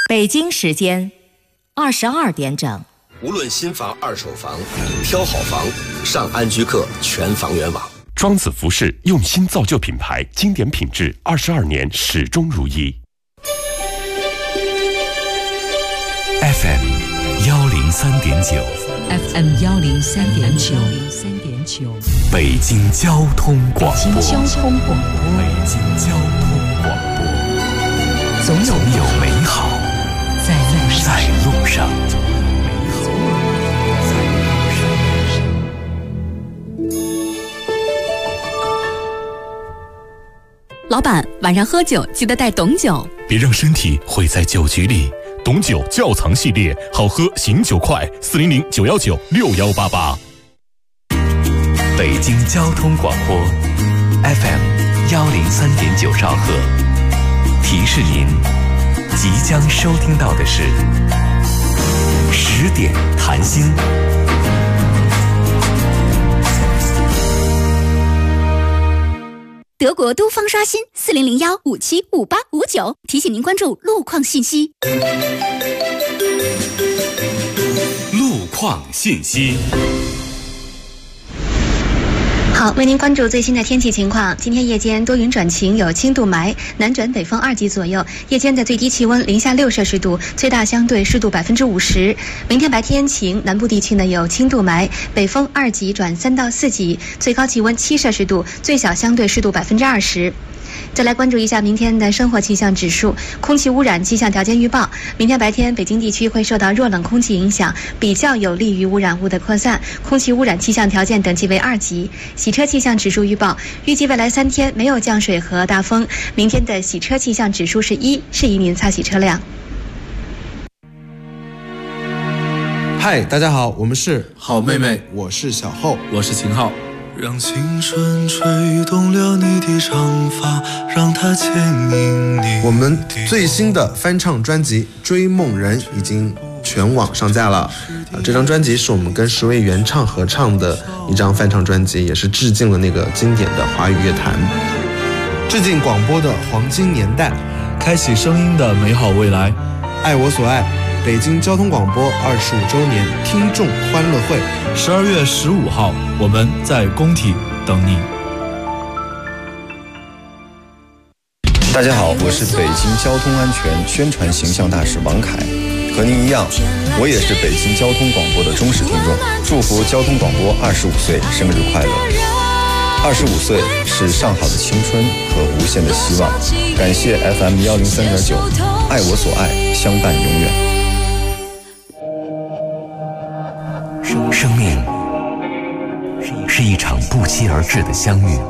北京时间22点整。 无论新房、二手房，挑好房，上安居客全房源网。 庄子服饰用心造就品牌，经典品质，22年始终如一。 FM 103.9 FM 103.9 北京交通广播。 北京交通广播。 北京交通广播。总有美好在路上。 老板，晚上喝酒记得带董酒， 别让身体毁在酒局里。董酒窖藏系列，好喝醒酒快，400-919-6188。 北京交通广播 FM 103.9兆赫，提示您即将收听到的是10点谈心。 德国都方刷新4001575859，提醒您关注路况信息。 路况信息。 好，为您关注最新的天气情况。今天夜间多云转晴，有轻度霾，南转北风2级左右。夜间的最低气温零下6摄氏度，最大相对湿度50%。明天白天晴，南部地区呢有轻度霾，北风2级转3到4级，最高气温7摄氏度，最小相对湿度20%。再来关注一下明天的生活气象指数。空气污染气象条件预报，明天白天北京地区会受到弱冷空气影响，比较有利于污染物的扩散，空气污染气象条件等级为2级。洗车气象指数预报，预计未来3天没有降水和大风，明天的洗车气象指数是1，适宜您擦洗车辆。 嗨，大家好，我们是好妹妹， 我是小厚， 我是秦昊。 让青春吹动了你的长发，让它牵引你。 我们最新的翻唱专辑《追梦人》已经全网上架了。这张专辑是我们跟10位原唱合唱的一张翻唱专辑，也是致敬了那个经典的华语乐坛，致敬广播的黄金年代， 开启声音的美好未来。 爱我所爱，北京交通广播25周年听众欢乐会 ，12月15号，我们在工体等你。 大家好，我是北京交通安全宣传形象大使王凯，和您一样，我也是北京交通广播的忠实听众，祝福交通广播25岁生日快乐！25岁是上好的青春和无限的希望，感谢 FM 103.9，爱我所爱，相伴永远。 生命是一场不期而至的相遇，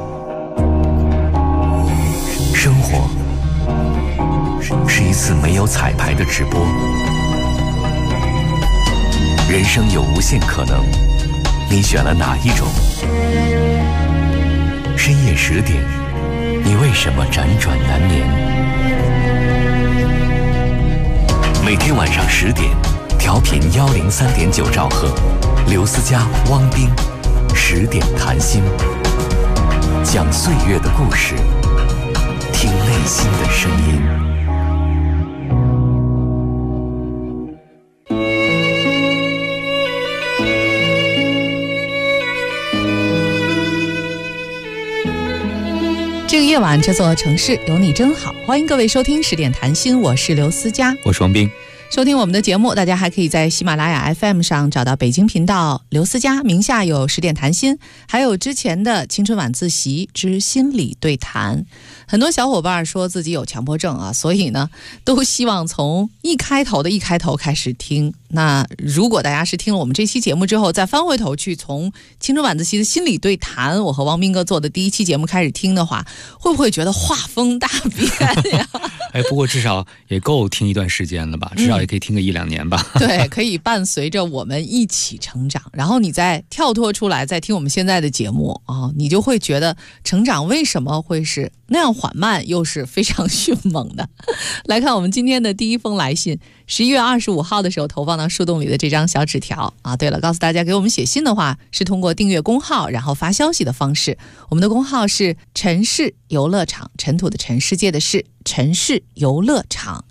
生活是一次没有彩排的直播，人生有无限可能，你选了哪一种？深夜10点，你为什么辗转难眠？每天晚上10点，调频103.9兆赫，刘思佳、汪冰10点谈心，讲岁月的故事，听内心的声音。 这个夜晚，这座城市有你真好。欢迎各位收听10点谈心，我是刘思佳， 我是王斌。 收听我们的节目，大家还可以在喜马拉雅 FM 上找到北京频道刘思佳，名下有10点谈心，还有之前的青春晚自习之心理对谈。很多小伙伴说自己有强迫症啊，所以呢都希望从一开头开始听。那如果大家是听了我们这期节目之后，再翻回头去从青春晚自习的心理对谈，我和王斌哥做的第1期节目开始听的话，会不会觉得画风大变呀？ 不过至少也够听一段时间了吧，至少也可以听个1-2年吧。 对，可以伴随着我们一起成长，然后你再跳脱出来再听我们现在的节目啊，你就会觉得成长为什么会是那样缓慢又是非常迅猛的。来看我们今天的第一封来信，11月25号的时候投放到树洞里的这张小纸条啊。对了，告诉大家给我们写信的话是通过订阅公号然后发消息的方式，我们的公号是城市游乐场，尘土的尘，世界的世，城市游乐场。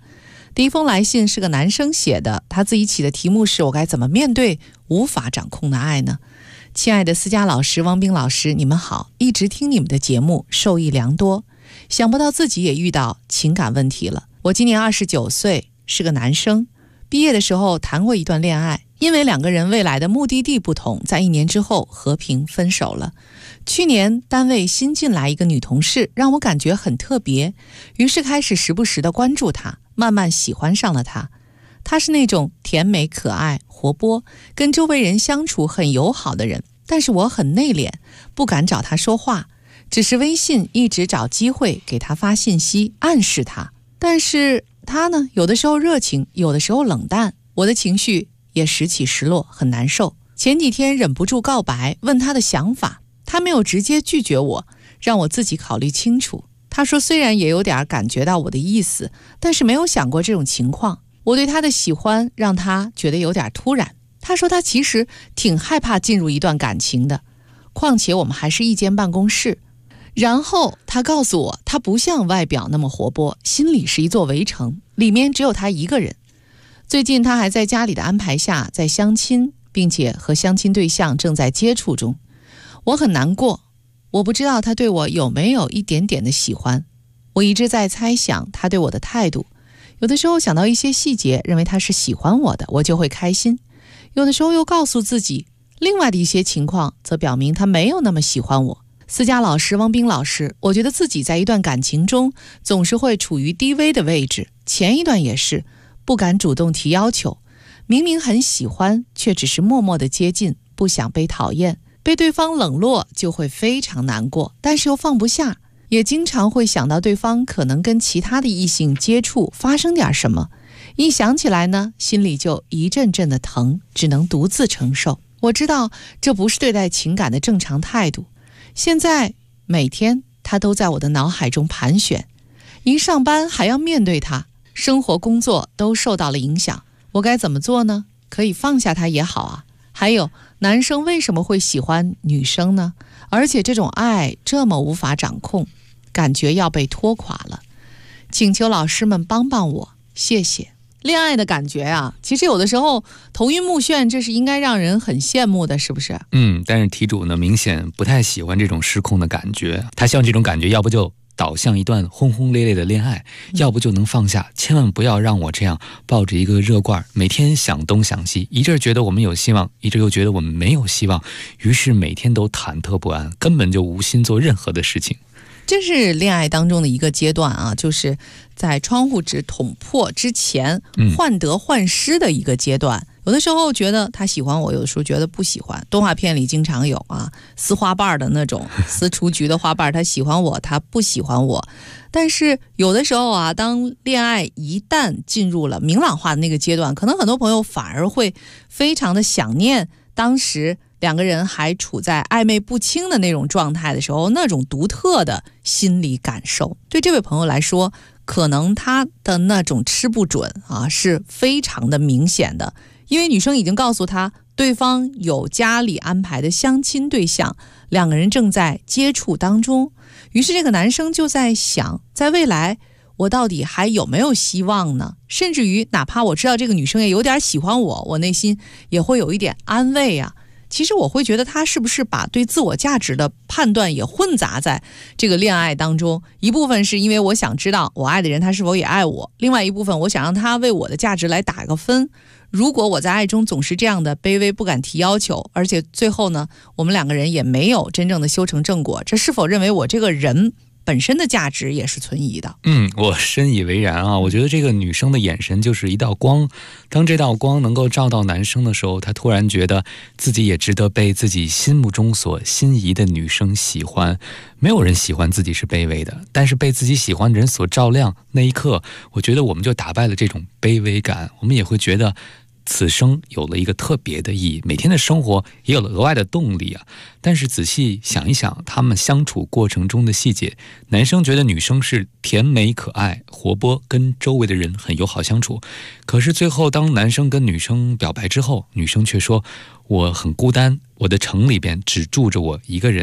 第一封来信是个男生写的，他自己起的题目是我该怎么面对无法掌控的爱呢？亲爱的思佳老师、汪冰老师，你们好，一直听你们的节目，受益良多。想不到自己也遇到情感问题了。我今年29岁，是个男生，毕业的时候谈过一段恋爱，因为两个人未来的目的地不同，在1年之后和平分手了。去年单位新进来一个女同事，让我感觉很特别，于是开始时不时地关注她，慢慢喜欢上了她。她是那种甜美可爱、活泼，跟周围人相处很友好的人，但是我很内敛，不敢找她说话，只是微信一直找机会给她发信息，暗示她。但是她呢，有的时候热情，有的时候冷淡，我的情绪也时起时落，很难受。前几天忍不住告白，问她的想法，她没有直接拒绝我，让我自己考虑清楚。她说虽然也有点感觉到我的意思，但是没有想过这种情况。我对她的喜欢让她觉得有点突然。她说她其实挺害怕进入一段感情的，况且我们还是一间办公室。然后她告诉我，她不像外表那么活泼，心里是一座围城，里面只有她一个人。最近她还在家里的安排下在相亲，并且和相亲对象正在接触中。我很难过，我不知道她对我有没有一点点的喜欢。我一直在猜想她对我的态度，有的时候想到一些细节，认为她是喜欢我的，我就会开心。有的时候又告诉自己，另外的一些情况则表明她没有那么喜欢我。思佳老师、汪冰老师，我觉得自己在一段感情中总是会处于低微的位置，前一段也是不敢主动提要求，明明很喜欢，却只是默默的接近，不想被讨厌，被对方冷落就会非常难过，但是又放不下，也经常会想到对方可能跟其他的异性接触，发生点什么，一想起来呢，心里就一阵阵的疼，只能独自承受。我知道这不是对待情感的正常态度，现在每天他都在我的脑海中盘旋，一上班还要面对他，生活工作都受到了影响。我该怎么做呢？可以放下他也好啊。还有，男生为什么会喜欢女生呢？而且这种爱这么无法掌控，感觉要被拖垮了。请求老师们帮帮我，谢谢。恋爱的感觉啊，其实有的时候头晕目眩，这是应该让人很羡慕的，是不是？ 但是题主呢，明显不太喜欢这种失控的感觉。他希望这种感觉要不就导向一段轰轰烈烈的恋爱，要不就能放下，千万不要让我这样抱着一个热罐，每天想东想西，一阵觉得我们有希望，一阵又觉得我们没有希望，于是每天都忐忑不安，根本就无心做任何的事情。 这是恋爱当中的一个阶段啊，就是在窗户纸捅破之前患得患失的一个阶段。有的时候觉得他喜欢我，有的时候觉得不喜欢。动画片里经常有啊，撕花瓣的那种，撕雏菊的花瓣，他喜欢我，他不喜欢我。但是有的时候啊，当恋爱一旦进入了明朗化的那个阶段，可能很多朋友反而会非常的想念当时两个人还处在暧昧不清的那种状态的时候，那种独特的心理感受。对这位朋友来说，可能他的那种吃不准啊，是非常的明显的。因为女生已经告诉他，对方有家里安排的相亲对象，两个人正在接触当中。于是这个男生就在想，在未来我到底还有没有希望呢？甚至于哪怕我知道这个女生也有点喜欢我，我内心也会有一点安慰啊。其实我会觉得他是不是把对自我价值的判断也混杂在这个恋爱当中，一部分是因为我想知道我爱的人他是否也爱我，另外一部分我想让他为我的价值来打个分。如果我在爱中总是这样的卑微，不敢提要求，而且最后呢，我们两个人也没有真正的修成正果，这是否认为我这个人本身的价值也是存疑的？ 我深以为然啊。我觉得这个女生的眼神就是一道光，当这道光能够照到男生的时候，他突然觉得自己也值得被自己心目中所心仪的女生喜欢。没有人喜欢自己是卑微的，但是被自己喜欢的人所照亮，那一刻我觉得我们就打败了这种卑微感，我们也会觉得此生有了一个特别的意义，每天的生活也有了额外的动力啊。但是仔细想一想他们相处过程中的细节，男生觉得女生是甜美可爱活泼，跟周围的人很友好相处，可是最后当男生跟女生表白之后，女生却说我很孤单，我的城里边只住着我一个人，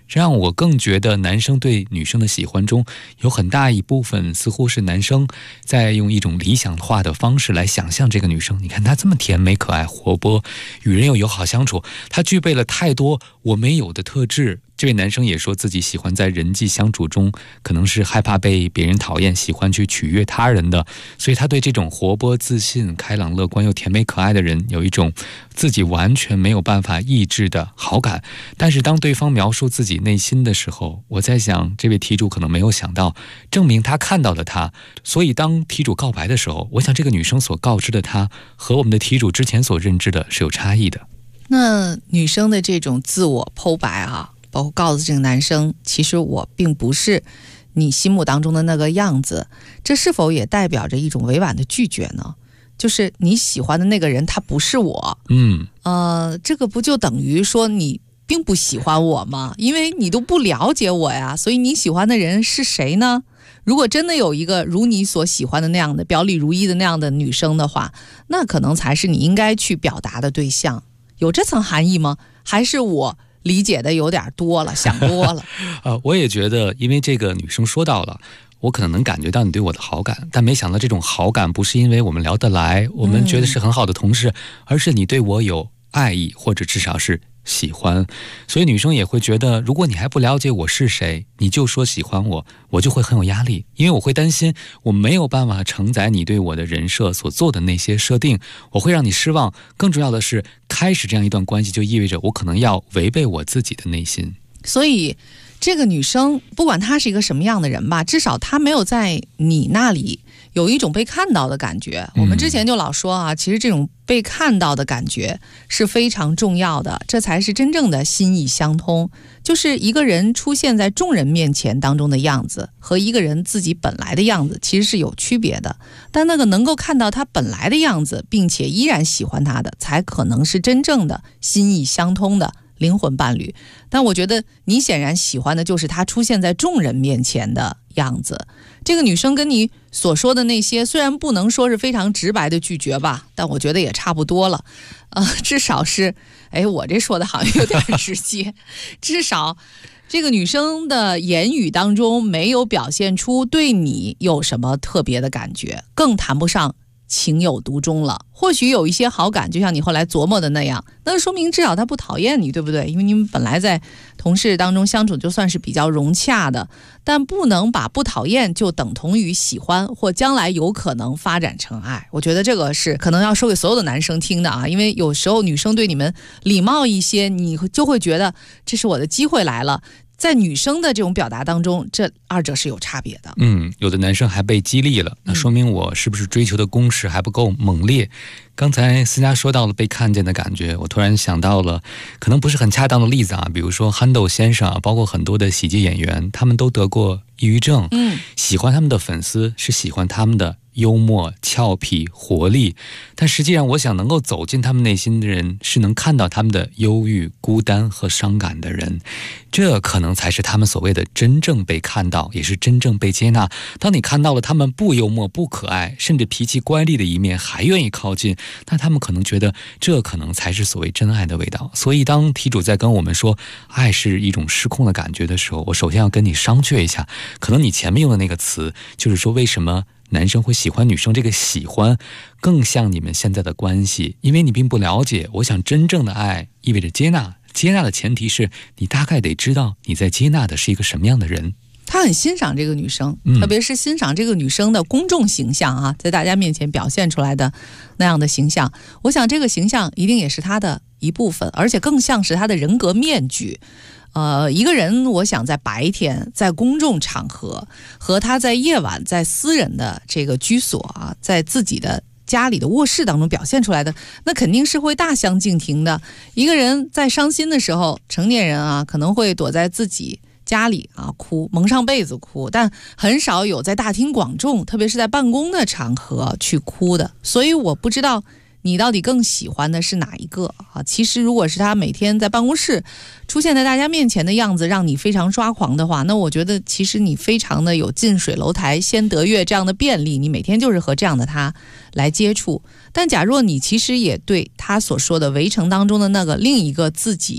这让我更觉得男生对女生的喜欢中有很大一部分似乎是男生在用一种理想化的方式来想象这个女生。你看她这么甜美可爱活泼，与人又友好相处，她具备了太多我没有的特质。这位男生也说自己喜欢在人际相处中，可能是害怕被别人讨厌，喜欢去取悦他人的，所以他对这种活泼自信、开朗乐观又甜美可爱的人有一种自己完全没有办法抑制的好感。但是当对方描述自己内心的时候，我在想这位题主可能没有想到，证明他看到了他。所以当题主告白的时候，我想这个女生所告知的他和我们的题主之前所认知的是有差异的。 那女生的这种自我剖白啊，包括告诉这个男生其实我并不是你心目当中的那个样子，这是否也代表着一种委婉的拒绝呢？就是你喜欢的那个人他不是我，这个不就等于说你并不喜欢我吗？因为你都不了解我呀，所以你喜欢的人是谁呢？如果真的有一个如你所喜欢的那样的表里如一的那样的女生的话，那可能才是你应该去表达的对象。有这层含义吗？还是我理解的有点多了，想多了？ 我也觉得，因为这个女生说到了，我可能能感觉到你对我的好感，但没想到这种好感不是因为我们聊得来，我们觉得是很好的同事，而是你对我有爱意，或者至少是喜欢。所以女生也会觉得，如果你还不了解我是谁，你就说喜欢我，我就会很有压力，因为我会担心我没有办法承载你对我的人设所做的那些设定，我会让你失望。更重要的是，开始这样一段关系就意味着我可能要违背我自己的内心。 所以这个女生不管她是一个什么样的人吧，至少她没有在你那里有一种被看到的感觉。我们之前就老说啊，其实这种被看到的感觉是非常重要的，这才是真正的心意相通。就是一个人出现在众人面前当中的样子和一个人自己本来的样子其实是有区别的，但那个能够看到他本来的样子并且依然喜欢他的，才可能是真正的心意相通的灵魂伴侣。但我觉得你显然喜欢的就是他出现在众人面前的样子。这个女生跟你所说的那些虽然不能说是非常直白的拒绝吧，但我觉得也差不多了。至少是我这说的好像有点直接至少这个女生的言语当中没有表现出对你有什么特别的感觉，更谈不上情有独钟了。或许有一些好感，就像你后来琢磨的那样，那说明至少他不讨厌你，对不对？因为你们本来在同事当中相处就算是比较融洽的，但不能把不讨厌就等同于喜欢或将来有可能发展成爱。我觉得这个是可能要说给所有的男生听的啊，因为有时候女生对你们礼貌一些，你就会觉得这是我的机会来了。在女生的这种表达当中，这二者是有差别的。 有的男生还被激励了，那说明我是不是追求的攻势还不够猛烈。刚才思佳说到了被看见的感觉，我突然想到了可能不是很恰当的例子啊，比如说憨豆先生啊，包括很多的喜剧演员，他们都得过抑郁症。喜欢他们的粉丝是喜欢他们的幽默、俏皮、活力，但实际上我想能够走进他们内心的人是能看到他们的忧郁、孤单和伤感的人，这可能才是他们所谓的真正被看到，也是真正被接纳。当你看到了他们不幽默、不可爱，甚至脾气乖戾的一面还愿意靠近，那他们可能觉得这可能才是所谓真爱的味道。所以当题主在跟我们说爱是一种失控的感觉的时候，我首先要跟你商榷一下，可能你前面用的那个词就是说为什么男生会喜欢女生，这个喜欢更像你们现在的关系，因为你并不了解。我想真正的爱意味着接纳，接纳的前提是你大概得知道你在接纳的是一个什么样的人。 他很欣赏这个女生，特别是欣赏这个女生的公众形象啊，在大家面前表现出来的那样的形象。我想这个形象一定也是他的一部分，而且更像是他的人格面具。一个人我想在白天在公众场合和他在夜晚在私人的这个居所啊，在自己的家里的卧室当中表现出来的，那肯定是会大相径庭的。一个人在伤心的时候，成年人啊可能会躲在自己家里啊哭，蒙上被子哭，但很少有在大庭广众，特别是在办公的场合去哭的。所以我不知道你到底更喜欢的是哪一个啊？其实如果是他每天在办公室出现在大家面前的样子让你非常抓狂的话，那我觉得其实你非常的有近水楼台先得月这样的便利，你每天就是和这样的他来接触。但假若你其实也对他所说的围城当中的那个另一个自己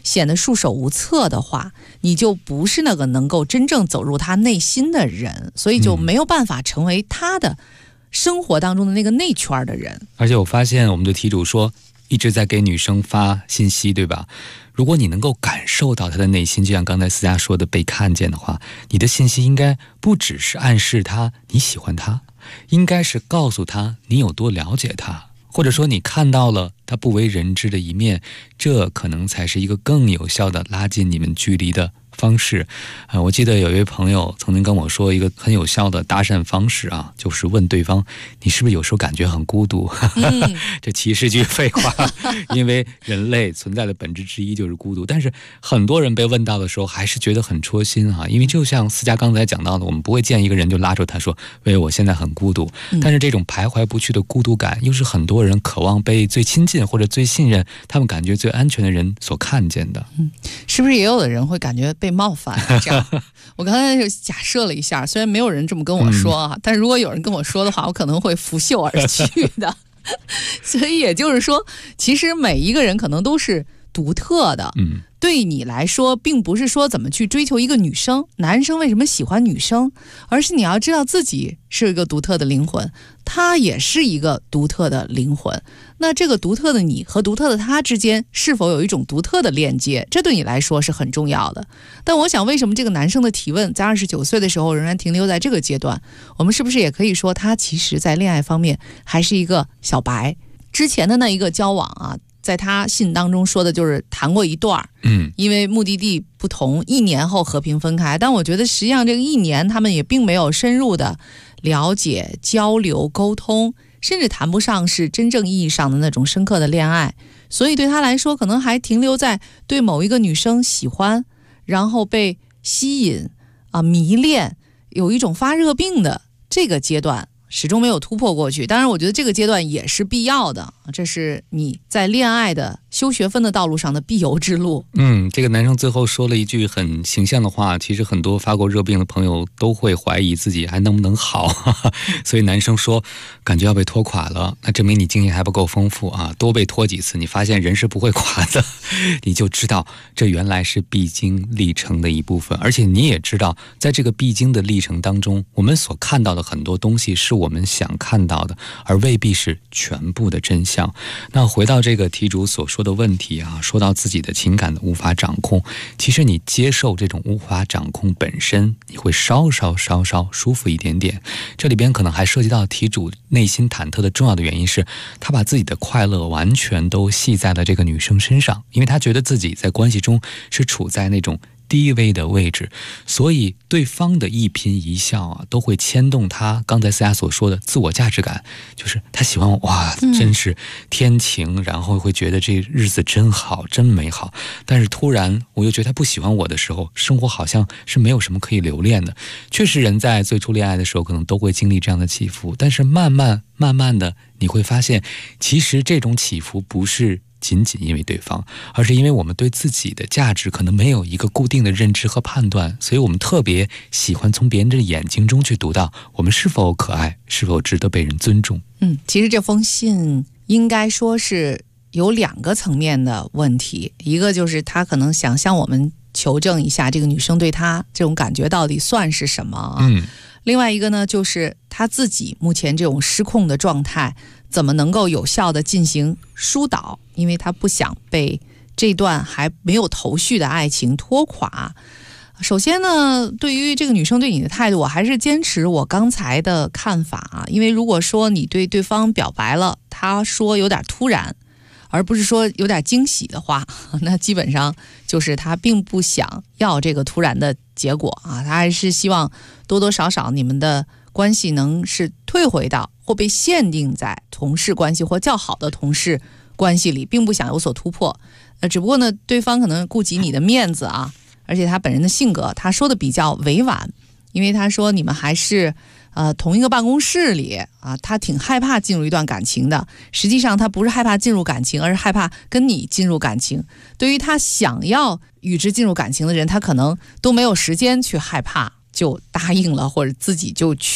显得束手无策的话，你就不是那个能够真正走入他内心的人，所以就没有办法成为他的生活当中的那个内圈的人。 而且我发现我们的题主说一直在给女生发信息，对吧？如果你能够感受到她的内心，就像刚才思佳说的被看见的话，你的信息应该不只是暗示她你喜欢她，应该是告诉她你有多了解她，或者说你看到了她不为人知的一面，这可能才是一个更有效的拉近你们距离的方式。我记得有一位朋友曾经跟我说一个很有效的搭讪方式啊，就是问对方你是不是有时候感觉很孤独？这其实句废话，因为人类存在的本质之一就是孤独。但是很多人被问到的时候还是觉得很戳心啊，因为就像思佳刚才讲到的，我们不会见一个人就拉住他说喂，我现在很孤独，但是这种徘徊不去的孤独感又是很多人渴望被最亲近或者最信任他们感觉最安全的人所看见的。 是不是也有的人会感觉被冒犯这样？我刚才就假设了一下，虽然没有人这么跟我说啊，但如果有人跟我说的话，我可能会拂袖而去的。所以也就是说，其实每一个人可能都是独特的。对你来说并不是说怎么去追求一个女生，男生为什么喜欢女生，而是你要知道自己是一个独特的灵魂，他也是一个独特的灵魂。那这个独特的你和独特的他之间是否有一种独特的链接，这对你来说是很重要的。但我想为什么这个男生的提问在29岁的时候仍然停留在这个阶段，我们是不是也可以说他其实在恋爱方面还是一个小白，之前的那一个交往啊，在他信当中说的就是谈过一段，因为目的地不同，1年后和平分开。但我觉得实际上这个1年他们也并没有深入的了解、交流、沟通，甚至谈不上是真正意义上的那种深刻的恋爱。所以对他来说可能还停留在对某一个女生喜欢，然后被吸引迷恋，有一种发热病的这个阶段，始终没有突破过去。当然我觉得这个阶段也是必要的，这是你在恋爱的修学分的道路上的必由之路。 这个男生最后说了一句很形象的话，其实很多发过热病的朋友都会怀疑自己还能不能好。所以男生说感觉要被拖垮了，那证明你经验还不够丰富啊，多被拖几次，你发现人是不会垮的，你就知道这原来是必经历程的一部分。而且你也知道在这个必经的历程当中，我们所看到的很多东西是我们想看到的，而未必是全部的真相。那回到这个题主所说的问题啊，说到自己的情感的无法掌控，其实你接受这种无法掌控本身，你会稍稍舒服一点点。这里边可能还涉及到题主内心忐忑的重要的原因是，他把自己的快乐完全都系在了这个女生身上，因为他觉得自己在关系中是处在那种低微的位置，所以对方的一颦一笑啊，都会牵动他刚才思佳所说的自我价值感，就是他喜欢我，哇，真是天晴，然后会觉得这日子真好，真美好。但是突然我又觉得他不喜欢我的时候，生活好像是没有什么可以留恋的。确实人在最初恋爱的时候可能都会经历这样的起伏，但是慢慢的你会发现，其实这种起伏不是仅仅因为对方，而是因为我们对自己的价值可能没有一个固定的认知和判断，所以我们特别喜欢从别人的眼睛中去读到我们是否可爱，是否值得被人尊重。 其实这封信应该说是有2个层面的问题，一个就是他可能想向我们求证一下这个女生对他这种感觉到底算是什么啊。另外一个呢，就是他自己目前这种失控的状态怎么能够有效的进行疏导，因为他不想被这段还没有头绪的爱情拖垮。首先呢，对于这个女生对你的态度，我还是坚持我刚才的看法啊，因为如果说你对对方表白了，他说有点突然，而不是说有点惊喜的话，那基本上就是他并不想要这个突然的结果啊，他还是希望多多少少你们的关系能是退回到或被限定在同事关系或较好的同事关系里，并不想有所突破。只不过呢，对方可能顾及你的面子啊，而且他本人的性格，他说的比较委婉，因为他说你们还是同一个办公室里啊，他挺害怕进入一段感情的。实际上他不是害怕进入感情，而是害怕跟你进入感情。对于他想要与之进入感情的人，他可能都没有时间去害怕，就答应了，或者自己就去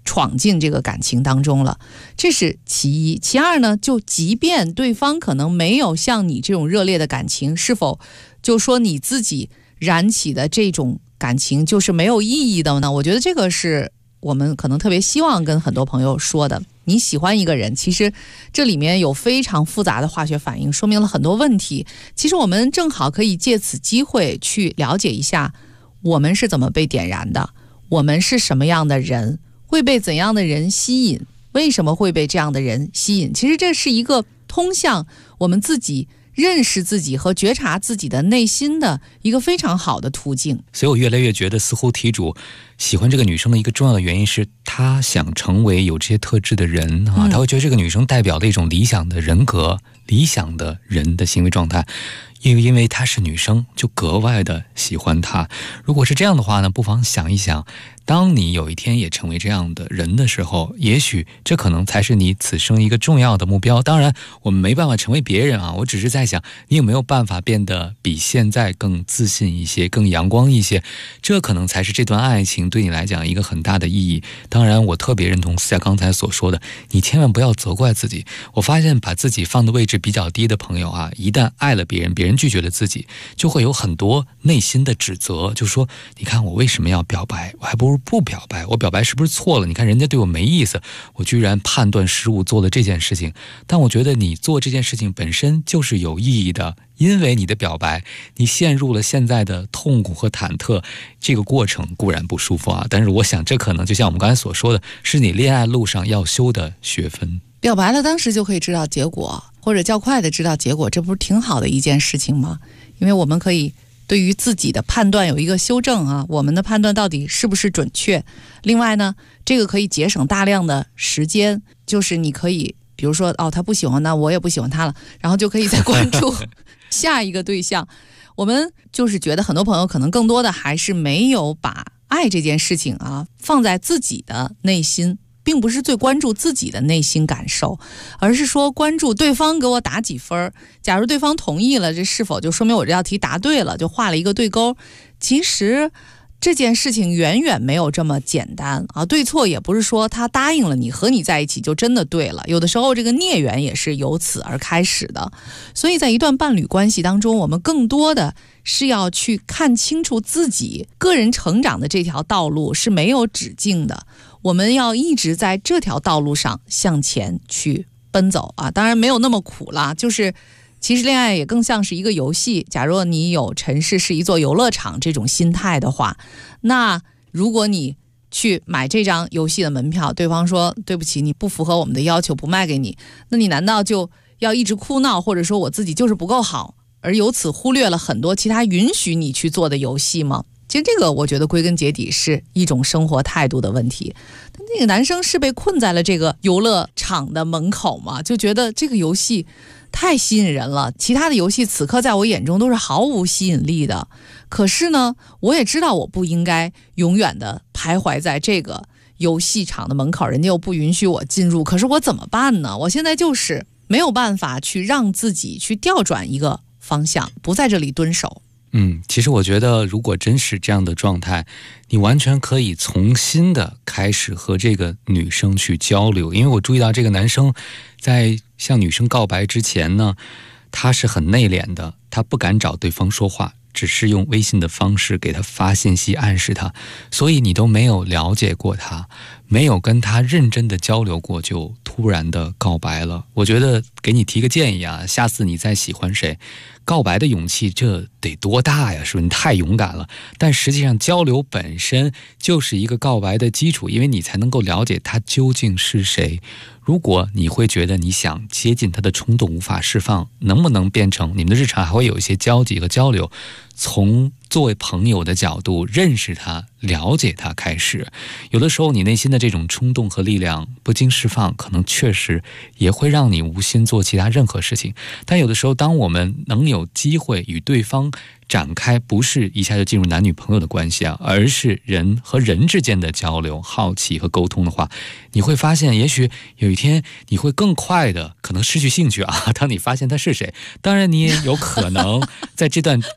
闯进这个感情当中了，这是其一。其二呢，就即便对方可能没有像你这种热烈的感情，是否就说你自己燃起的这种感情就是没有意义的呢？我觉得这个是我们可能特别希望跟很多朋友说的。你喜欢一个人，其实这里面有非常复杂的化学反应，说明了很多问题。其实我们正好可以借此机会去了解一下我们是怎么被点燃的，我们是什么样的人，会被怎样的人吸引，为什么会被这样的人吸引。其实这是一个通向我们自己认识自己和觉察自己的内心的一个非常好的途径。 所以我越来越觉得，似乎题主喜欢这个女生的一个重要的原因是，他想成为有这些特质的人啊，他会觉得这个女生代表了一种理想的人格，理想的人的行为状态。因为她是女生，就格外的喜欢她。如果是这样的话呢，不妨想一想，当你有一天也成为这样的人的时候，也许这可能才是你此生一个重要的目标。当然我们没办法成为别人啊，我只是在想，你有没有办法变得比现在更自信一些，更阳光一些，这可能才是这段爱情对你来讲一个很大的意义。当然我特别认同思佳刚才所说的，你千万不要责怪自己。我发现把自己放的位置比较低的朋友啊，一旦爱了别人，别人拒绝了自己，就会有很多内心的指责，就说你看我为什么要表白，我还不如不表白，我表白是不是错了，你看人家对我没意思，我居然判断失误做了这件事情。但我觉得你做这件事情本身就是有意义的，因为你的表白，你陷入了现在的痛苦和忐忑，这个过程固然不舒服啊，但是我想这可能就像我们刚才所说的，是你恋爱路上要修的学分。 表白了当时就可以知道结果，或者较快的知道结果，这不是挺好的一件事情吗？因为我们可以对于自己的判断有一个修正啊，我们的判断到底是不是准确。另外呢，这个可以节省大量的时间，就是你可以比如说他不喜欢，那我也不喜欢他了，然后就可以再关注下一个对象。我们就是觉得很多朋友可能更多的还是没有把爱这件事情啊放在自己的内心，并不是最关注自己的内心感受，而是说关注对方给我打几分，假如对方同意了，这是否就说明我这道题答对了，就画了一个对勾。其实这件事情远远没有这么简单啊！对错也不是说他答应了你和你在一起就真的对了，有的时候这个孽缘也是由此而开始的。所以在一段伴侣关系当中，我们更多的是要去看清楚自己个人成长的这条道路是没有止境的，我们要一直在这条道路上向前去奔走啊！当然没有那么苦啦，就是其实恋爱也更像是一个游戏，假如你有城市是一座游乐场这种心态的话，那如果你去买这张游戏的门票，对方说对不起你不符合我们的要求不卖给你，那你难道就要一直哭闹，或者说我自己就是不够好，而由此忽略了很多其他允许你去做的游戏吗？其实这个我觉得归根结底是一种生活态度的问题。但那个男生是被困在了这个游乐场的门口嘛，就觉得这个游戏太吸引人了，其他的游戏此刻在我眼中都是毫无吸引力的。可是呢，我也知道我不应该永远的徘徊在这个游戏场的门口，人家又不允许我进入，可是我怎么办呢？我现在就是没有办法去让自己去调转一个方向，不在这里蹲守。 其实我觉得如果真是这样的状态，你完全可以重新的开始和这个女生去交流。因为我注意到这个男生在向女生告白之前呢，他是很内敛的，他不敢找对方说话，只是用微信的方式给他发信息暗示他，所以你都没有了解过他，没有跟他认真的交流过，就突然的告白了。我觉得给你提个建议啊，下次你再喜欢谁，告白的勇气这得多大呀，是不是？你太勇敢了。但实际上交流本身就是一个告白的基础，因为你才能够了解他究竟是谁。如果你会觉得你想接近他的冲动无法释放，能不能变成你们的日常还会有一些交集和交流，从作为朋友的角度认识他了解他开始。有的时候你内心的这种冲动和力量不经释放，可能确实也会让你无心做其他任何事情。但有的时候当我们能有机会与对方展开不是一下就进入男女朋友的关系啊，而是人和人之间的交流、好奇和沟通的话，你会发现也许有一天你会更快的可能失去兴趣啊，当你发现他是谁。当然你也有可能在这段关系中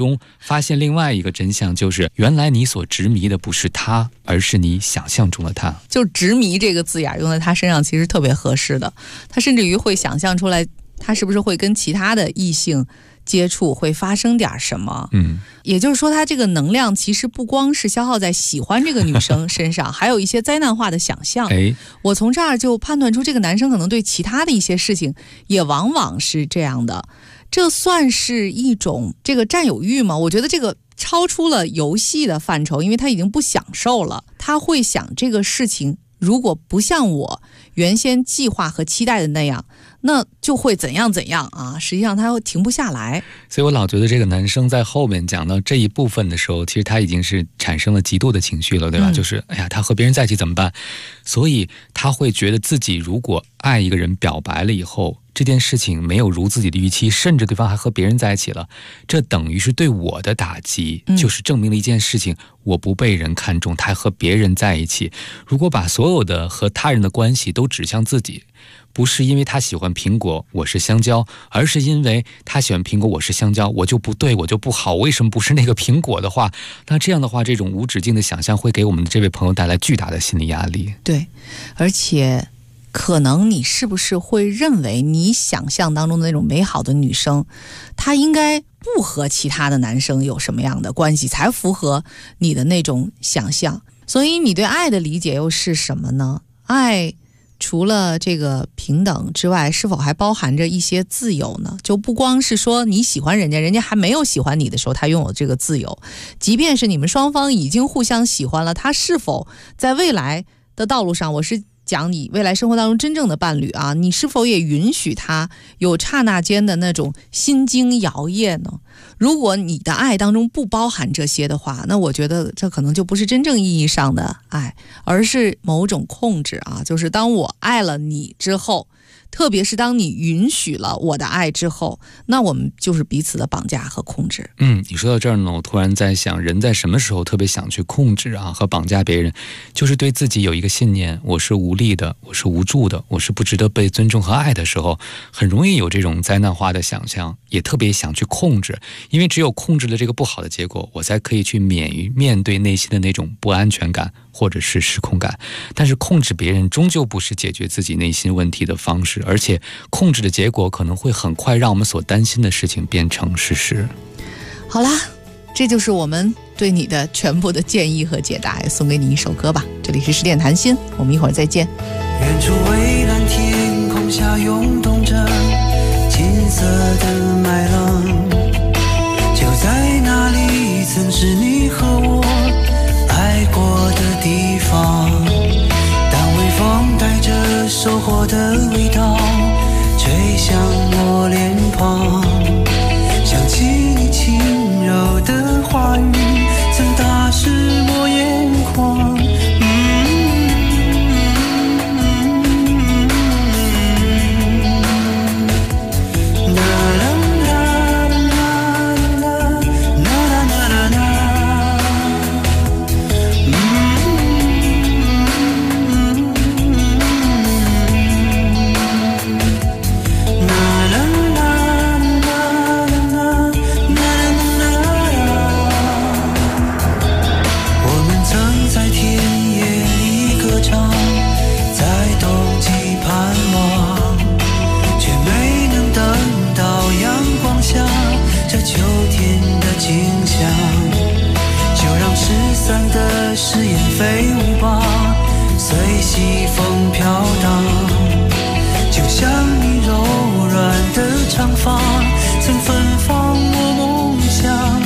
终发现另外一个真相，就是原来你所执迷的不是他，而是你想象中的他。 就执迷这个字眼用在他身上其实特别合适的，他甚至于会想象出来他是不是会跟其他的异性接触，会发生点什么。也就是说他这个能量其实不光是消耗在喜欢这个女生身上还有一些灾难化的想象。我从这儿就判断出这个男生可能对其他的一些事情也往往是这样的。这算是一种这个占有欲吗？我觉得这个超出了游戏的范畴，因为他已经不享受了，他会想这个事情如果不像我原先计划和期待的那样，那就会怎样怎样啊！实际上他会停不下来。 所以我老觉得这个男生在后面讲到这一部分的时候，其实他已经是产生了极度的情绪了，对吧？就是哎呀，他和别人在一起怎么办？所以他会觉得自己如果爱一个人表白了以后，这件事情没有如自己的预期，甚至对方还和别人在一起了，这等于是对我的打击，就是证明了一件事情，我不被人看重，他还和别人在一起。如果把所有的和他人的关系都指向自己，不是因为他喜欢苹果我是香蕉，而是因为他喜欢苹果我是香蕉，我就不对，我就不好，为什么不是那个苹果的话，那这样的话，这种无止境的想象会给我们的这位朋友带来巨大的心理压力。 对，而且可能你是不是会认为你想象当中的那种美好的女生，她应该不和其他的男生有什么样的关系才符合你的那种想象？所以你对爱的理解又是什么呢？爱除了这个平等之外，是否还包含着一些自由呢？就不光是说你喜欢人家，人家还没有喜欢你的时候他拥有这个自由，即便是你们双方已经互相喜欢了，他是否在未来的道路上，我是讲你未来生活当中真正的伴侣啊，你是否也允许他有刹那间的那种心惊摇曳呢？如果你的爱当中不包含这些的话，那我觉得这可能就不是真正意义上的爱，而是某种控制啊。就是当我爱了你之后，特别是当你允许了我的爱之后，那我们就是彼此的绑架和控制。 你说到这儿呢，我突然在想，人在什么时候特别想去控制啊和绑架别人，就是对自己有一个信念，我是无力的，我是无助的，我是不值得被尊重和爱的时候，很容易有这种灾难化的想象，也特别想去控制，因为只有控制了这个不好的结果，我才可以去免于面对内心的那种不安全感或者是失控感。但是控制别人终究不是解决自己内心问题的方式，而且控制的结果可能会很快让我们所担心的事情变成事实。 好啦，这就是我们对你的全部的建议和解答，也送给你一首歌吧。这里是10点谈心，我们一会儿再见。 远处蔚蓝天空下涌动着金色的麦浪，就在那里曾是你和我爱过的地方。当微风带着收获的味道吹向我脸庞，想起你轻柔的话语曾打湿我眼眶。的誓言飞舞吧，随西风飘荡，就像你柔软的长发曾芬芳我梦想。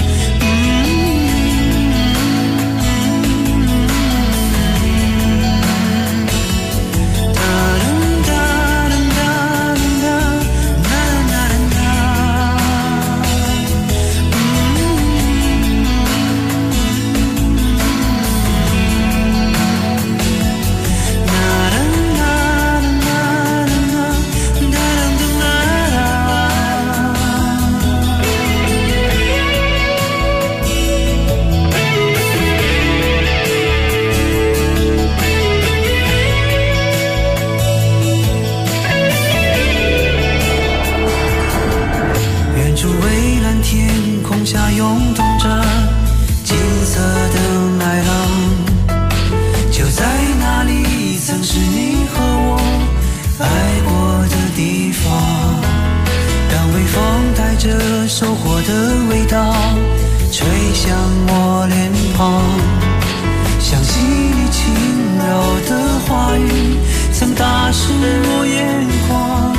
那是我眼光。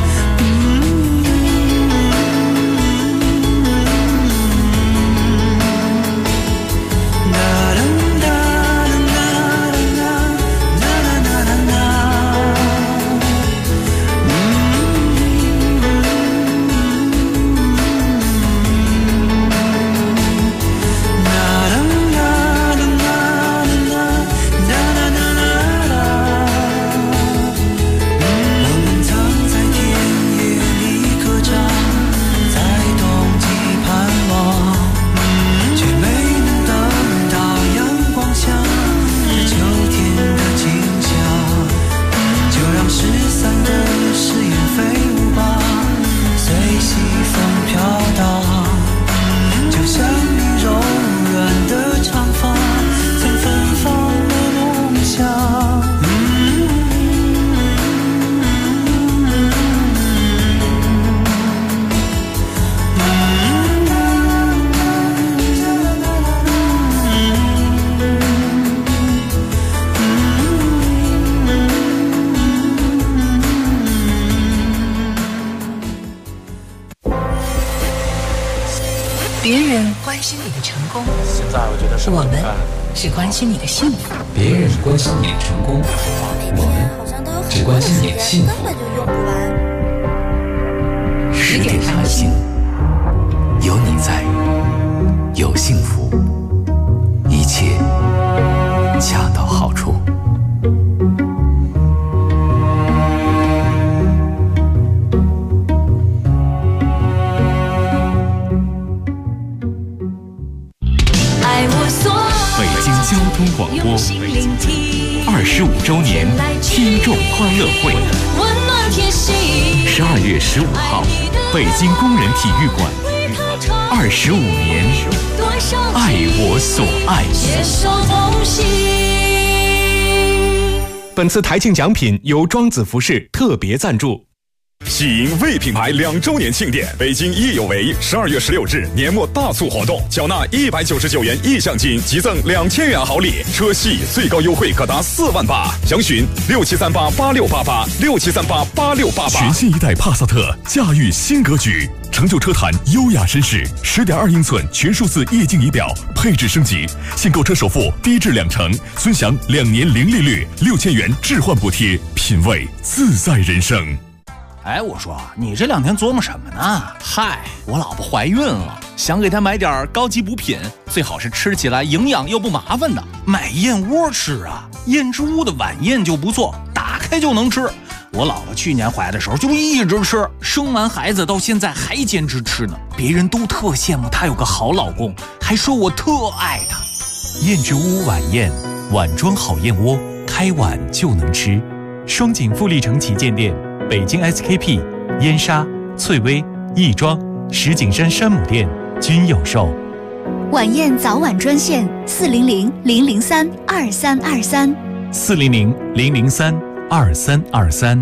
别人关心你的成功，现在我觉得是我们只关心你的幸福。 别人关心你的成功，我们只关心你的幸福。 10点谈心，有你在，有幸福，一切恰到好处。 北京交通广播25周年听众欢乐会，12月15号，北京工人体育馆，25年，爱我所爱。 本次台庆奖品由庄子服饰特别赞助。 喜迎魏品牌2周年庆典，北京益有为12月16日年末大促活动，缴纳199元意向金，即赠2000元好礼，车系最高优惠可达4万8，详询67388688，67388688。 全新一代帕萨特驾驭新格局，成就车坛优雅绅士，10.2英寸全数字液晶仪表，配置升级，现购车首付低至20%，尊享2年零利率，6000元置换补贴，品味自在人生。 哎，我说你这2天琢磨什么呢？嗨，我老婆怀孕了，想给她买点高级补品，最好是吃起来营养又不麻烦的。买燕窝吃啊，燕之屋的晚宴就不错，打开就能吃。我老婆去年怀的时候就一直吃，生完孩子到现在还坚持吃呢。别人都特羡慕她有个好老公，还说我特爱她。 燕之屋晚宴，碗装好燕窝，开碗就能吃。双井富力城旗舰店。北京 SKP、燕莎、翠微、亦庄、石景山山姆店均有售。 晚宴早晚专线400-003-2323。 400-003-2323。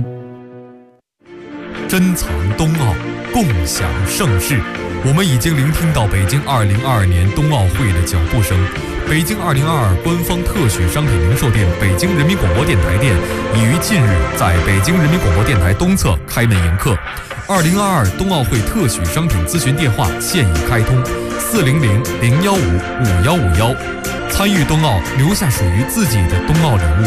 珍藏冬奥，共享盛世。我们已经聆听到北京2022年冬奥会的脚步声。北京2022官方特许商品零售店北京人民广播电台店已于近日在北京人民广播电台东侧开门迎客。2022冬奥会特许商品咨询电话现已开通，400-015-5151。参与冬奥，留下属于自己的冬奥礼物。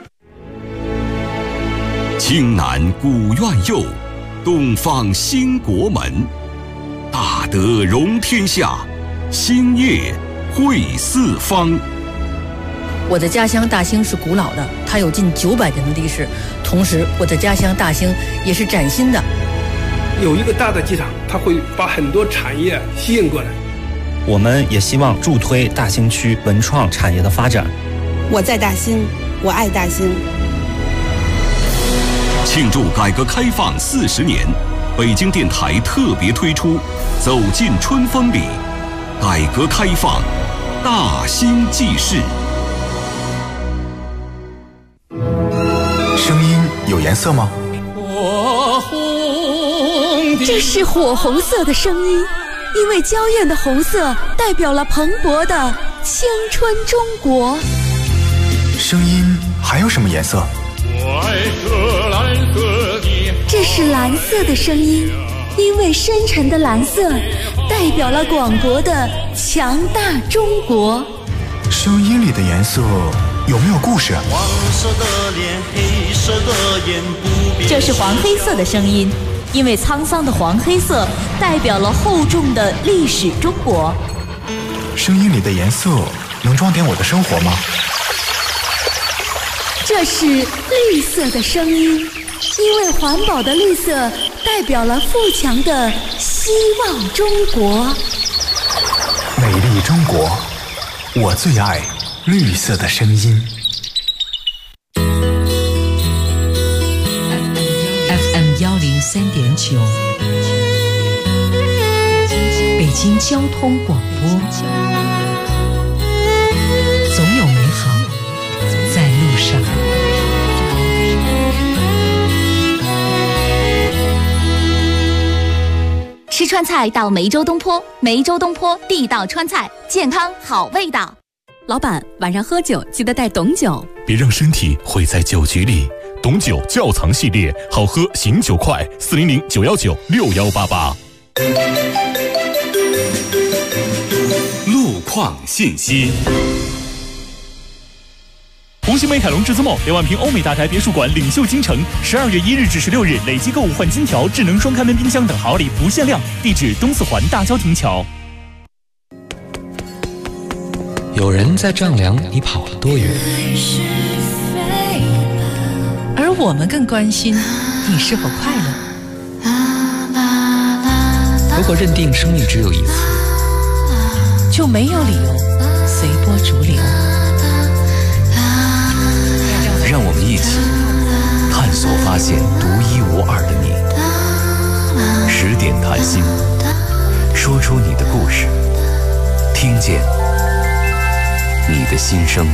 青南古院右，东方兴国门。大德容天下，兴业惠四方。 我的家乡大兴是古老的，它有近900年的历史。同时，我的家乡大兴也是崭新的。 有一个大的机场，它会把很多产业吸引过来。 我们也希望助推大兴区文创产业的发展。 我在大兴，我爱大兴。 庆祝改革开放40年，北京电台特别推出《走进春风里》，改革开放大兴记事。 声音有颜色吗？ 这是火红色的声音，因为娇艳的红色代表了蓬勃的青春中国。 声音还有什么颜色？ 外客来这是蓝色的声音，因为深沉的蓝色代表了广博的强大中国。 声音里的颜色有没有故事？ 黄色的脸，黑色的眼，不变。 这是黄黑色的声音，因为沧桑的黄黑色代表了厚重的历史中国。 声音里的颜色能装点我的生活吗？ 这是绿色的声音，因为环保的绿色代表了富强的希望中国。 美丽中国，我最爱绿色的声音。 FM 103.9，北京交通广播，总有美好在路上。 吃川菜到梅州东坡，梅州东坡地道川菜，健康好味道。 老板，晚上喝酒记得带董酒， 别让身体毁在酒局里。董酒窖藏系列，好喝醒酒快，400-919-6188。 路况信息。 红星美凯龙至尊梦6万平欧美大宅别墅馆领袖京城，12月1日至16日累计购物换金条、智能双开门冰箱等好礼不限量。地址东四环大郊亭桥。 有人在丈量你跑了多远， 而我们更关心你是否快乐。 如果认定生命只有一次， 就没有理由随波逐流。 让我们一起探索发现独一无二的你。10点谈心，说出你的故事，听见你的心声。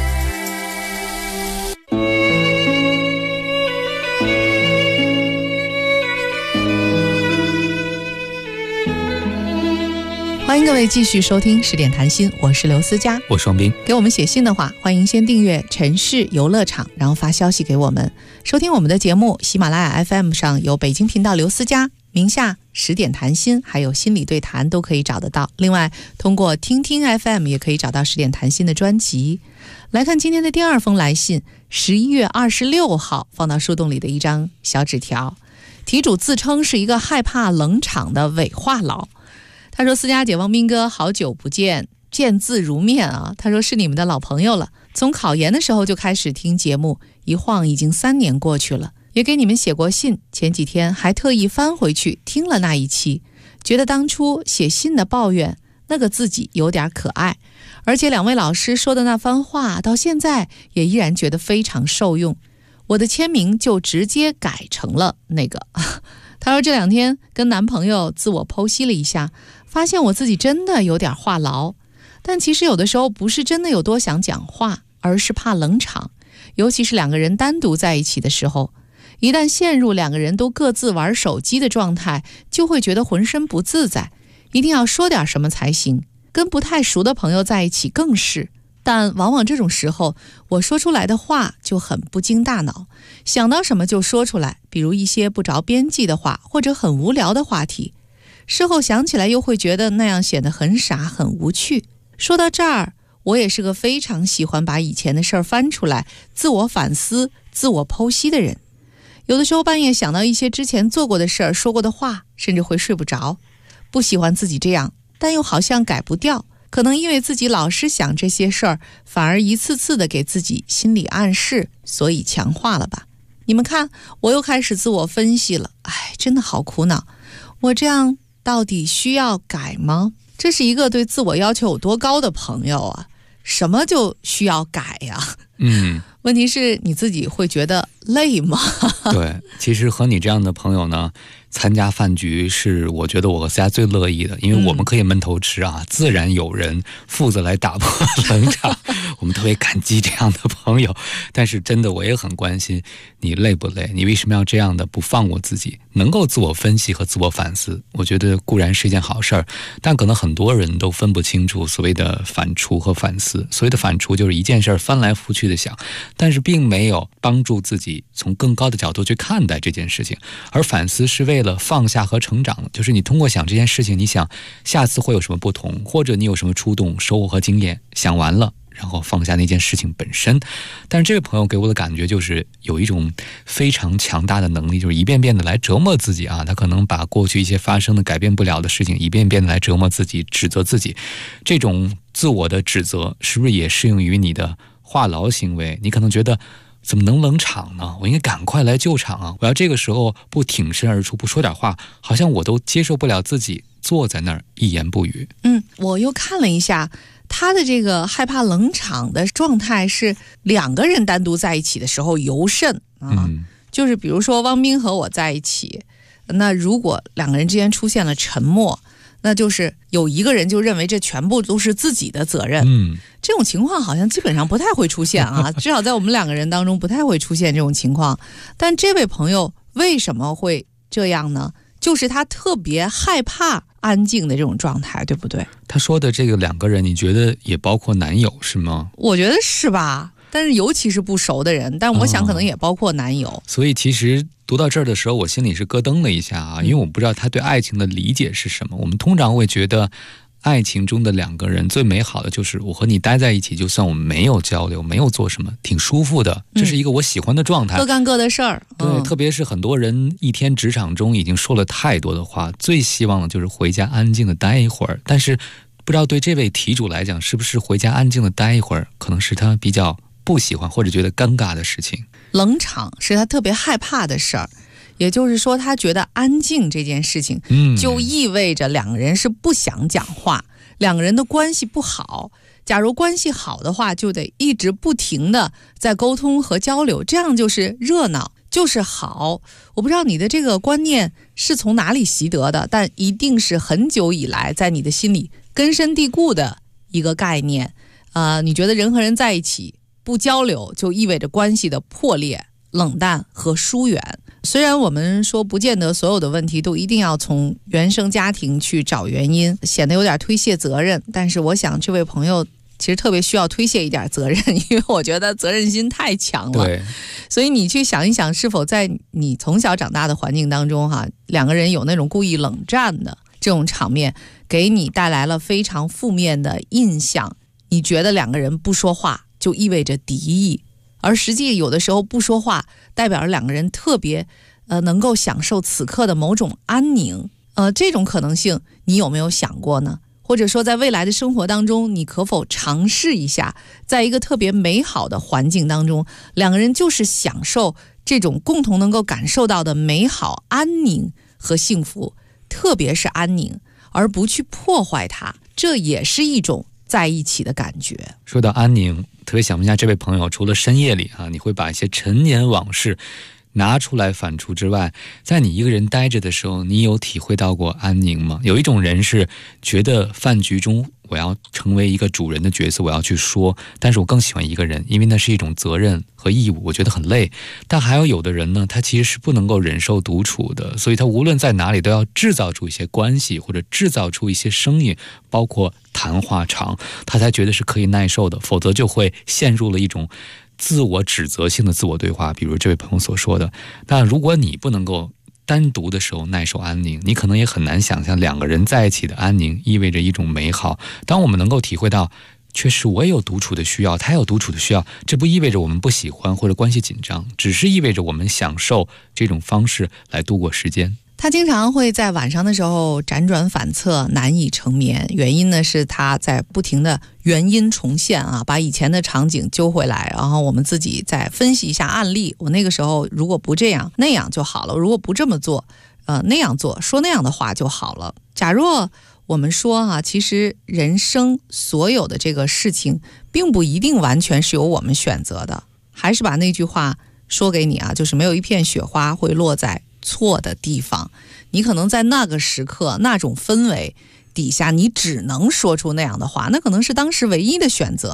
欢迎各位继续收听10点谈心，我是刘思佳， 我双斌。 给我们写信的话，欢迎先订阅城市游乐场，然后发消息给我们。收听我们的节目，喜马拉雅 FM 上有北京频道刘思佳，名下10点谈心，还有心理对谈都可以找得到。另外，通过听听 FM 也可以找到10点谈心的专辑。来看今天的第二封来信，11月26号放到树洞里的一张小纸条，题主自称是一个害怕冷场的伪话痨。他说：思佳姐、汪斌哥，好久不见，见字如面啊。他说是你们的老朋友了，从考研的时候就开始听节目，一晃已经3年过去了，也给你们写过信，前几天还特意翻回去听了那一期，觉得当初写信的抱怨那个自己有点可爱，而且2位老师说的那番话到现在也依然觉得非常受用，我的签名就直接改成了那个。他说这2天跟男朋友自我剖析了一下，发现我自己真的有点话痨，但其实有的时候不是真的有多想讲话，而是怕冷场，尤其是2个人单独在一起的时候，一旦陷入2个人都各自玩手机的状态，就会觉得浑身不自在，一定要说点什么才行。跟不太熟的朋友在一起更是，但往往这种时候我说出来的话就很不经大脑，想到什么就说出来，比如一些不着边际的话，或者很无聊的话题，事后想起来又会觉得那样显得很傻很无趣。说到这儿，我也是个非常喜欢把以前的事儿翻出来自我反思自我剖析的人，有的时候半夜想到一些之前做过的事儿说过的话，甚至会睡不着。不喜欢自己这样，但又好像改不掉，可能因为自己老是想这些事儿，反而一次次的给自己心理暗示，所以强化了吧。你们看，我又开始自我分析了，真的好苦恼，我这样到底需要改吗？这是一个对自我要求有多高的朋友啊，什么就需要改呀？问题是你自己会觉得累吗？ 对，其实和你这样的朋友呢，参加饭局是我觉得我和思佳最乐意的，因为我们可以闷头吃啊，自然有人负责来打破冷场。 我们特别感激这样的朋友，但是真的我也很关心你累不累，你为什么要这样的不放过自己，能够自我分析和自我反思，我觉得固然是一件好事儿，但可能很多人都分不清楚所谓的反刍和反思。所谓的反刍就是一件事儿翻来覆去的想，但是并没有帮助自己从更高的角度去看待这件事情，而反思是为了放下和成长，就是你通过想这件事情，你想下次会有什么不同，或者你有什么触动收获和经验，想完了然后放下那件事情本身。但是这位朋友给我的感觉就是有一种非常强大的能力，就是一遍遍的来折磨自己啊，他可能把过去一些发生的改变不了的事情一遍遍的来折磨自己，指责自己。这种自我的指责是不是也适用于你的话痨行为？你可能觉得怎么能冷场呢？我应该赶快来救场啊！我要这个时候不挺身而出，不说点话，好像我都接受不了自己坐在那儿一言不语。 我又看了一下他的这个害怕冷场的状态是两个人单独在一起的时候尤甚啊，就是比如说汪斌和我在一起，那如果两个人之间出现了沉默，那就是有一个人就认为这全部都是自己的责任。这种情况好像基本上不太会出现啊，至少在我们两个人当中不太会出现这种情况。但这位朋友为什么会这样呢？就是他特别害怕安静的这种状态，对不对？ 他说的这个两个人，你觉得也包括男友是吗？ 我觉得是吧，但是尤其是不熟的人，但我想可能也包括男友。 所以其实读到这儿的时候，我心里是咯噔了一下啊，因为我不知道他对爱情的理解是什么。我们通常会觉得爱情中的两个人最美好的就是我和你待在一起，就算我们没有交流，没有做什么，挺舒服的，这是一个我喜欢的状态， 各干各的事儿。 对，特别是很多人一天职场中已经说了太多的话，最希望的就是回家安静的待一会儿。但是不知道对这位题主来讲，是不是回家安静的待一会儿可能是他比较不喜欢或者觉得尴尬的事情。 冷场是他特别害怕的事儿，也就是说他觉得安静这件事情就意味着两个人是不想讲话，两个人的关系不好。假如关系好的话，就得一直不停的在沟通和交流，这样就是热闹，就是好。我不知道你的这个观念是从哪里习得的，但一定是很久以来在你的心里根深蒂固的一个概念。你觉得人和人在一起不交流就意味着关系的破裂、冷淡和疏远。虽然我们说不见得所有的问题都一定要从原生家庭去找原因，显得有点推卸责任，但是我想这位朋友其实特别需要推卸一点责任，因为我觉得责任心太强了。 对， 所以你去想一想，是否在你从小长大的环境当中两个人有那种故意冷战的这种场面，给你带来了非常负面的印象。你觉得两个人不说话就意味着敌意，而实际有的时候不说话代表着两个人特别能够享受此刻的某种安宁。这种可能性你有没有想过呢？或者说在未来的生活当中，你可否尝试一下，在一个特别美好的环境当中，两个人就是享受这种共同能够感受到的美好、安宁和幸福，特别是安宁，而不去破坏它，这也是一种在一起的感觉。 说到安宁，特别想问一下这位朋友，除了深夜里你会把一些陈年往事拿出来反刍之外，在你一个人待着的时候，你有体会到过安宁吗？有一种人是觉得饭局中我要成为一个主人的角色，我要去说，但是我更喜欢一个人，因为那是一种责任和义务，我觉得很累。但还有的人呢，他其实是不能够忍受独处的，所以他无论在哪里都要制造出一些关系，或者制造出一些声音，包括谈话场，他才觉得是可以耐受的，否则就会陷入了一种自我指责性的自我对话，比如这位朋友所说的。那如果你不能够单独的时候耐受安宁，你可能也很难想象两个人在一起的安宁意味着一种美好。当我们能够体会到确实我也有独处的需要，他有独处的需要，这不意味着我们不喜欢或者关系紧张，只是意味着我们享受这种方式来度过时间。 他经常会在晚上的时候辗转反侧，难以成眠。原因呢是他在不停的原因重现把以前的场景揪回来，然后我们自己再分析一下案例。我那个时候如果不这样那样就好了，如果不这么做那样做，说那样的话就好了。假若我们说其实人生所有的这个事情并不一定完全是由我们选择的，还是把那句话说给你就是没有一片雪花会落在错的地方。你可能在那个时刻那种氛围底下，你只能说出那样的话，那可能是当时唯一的选择。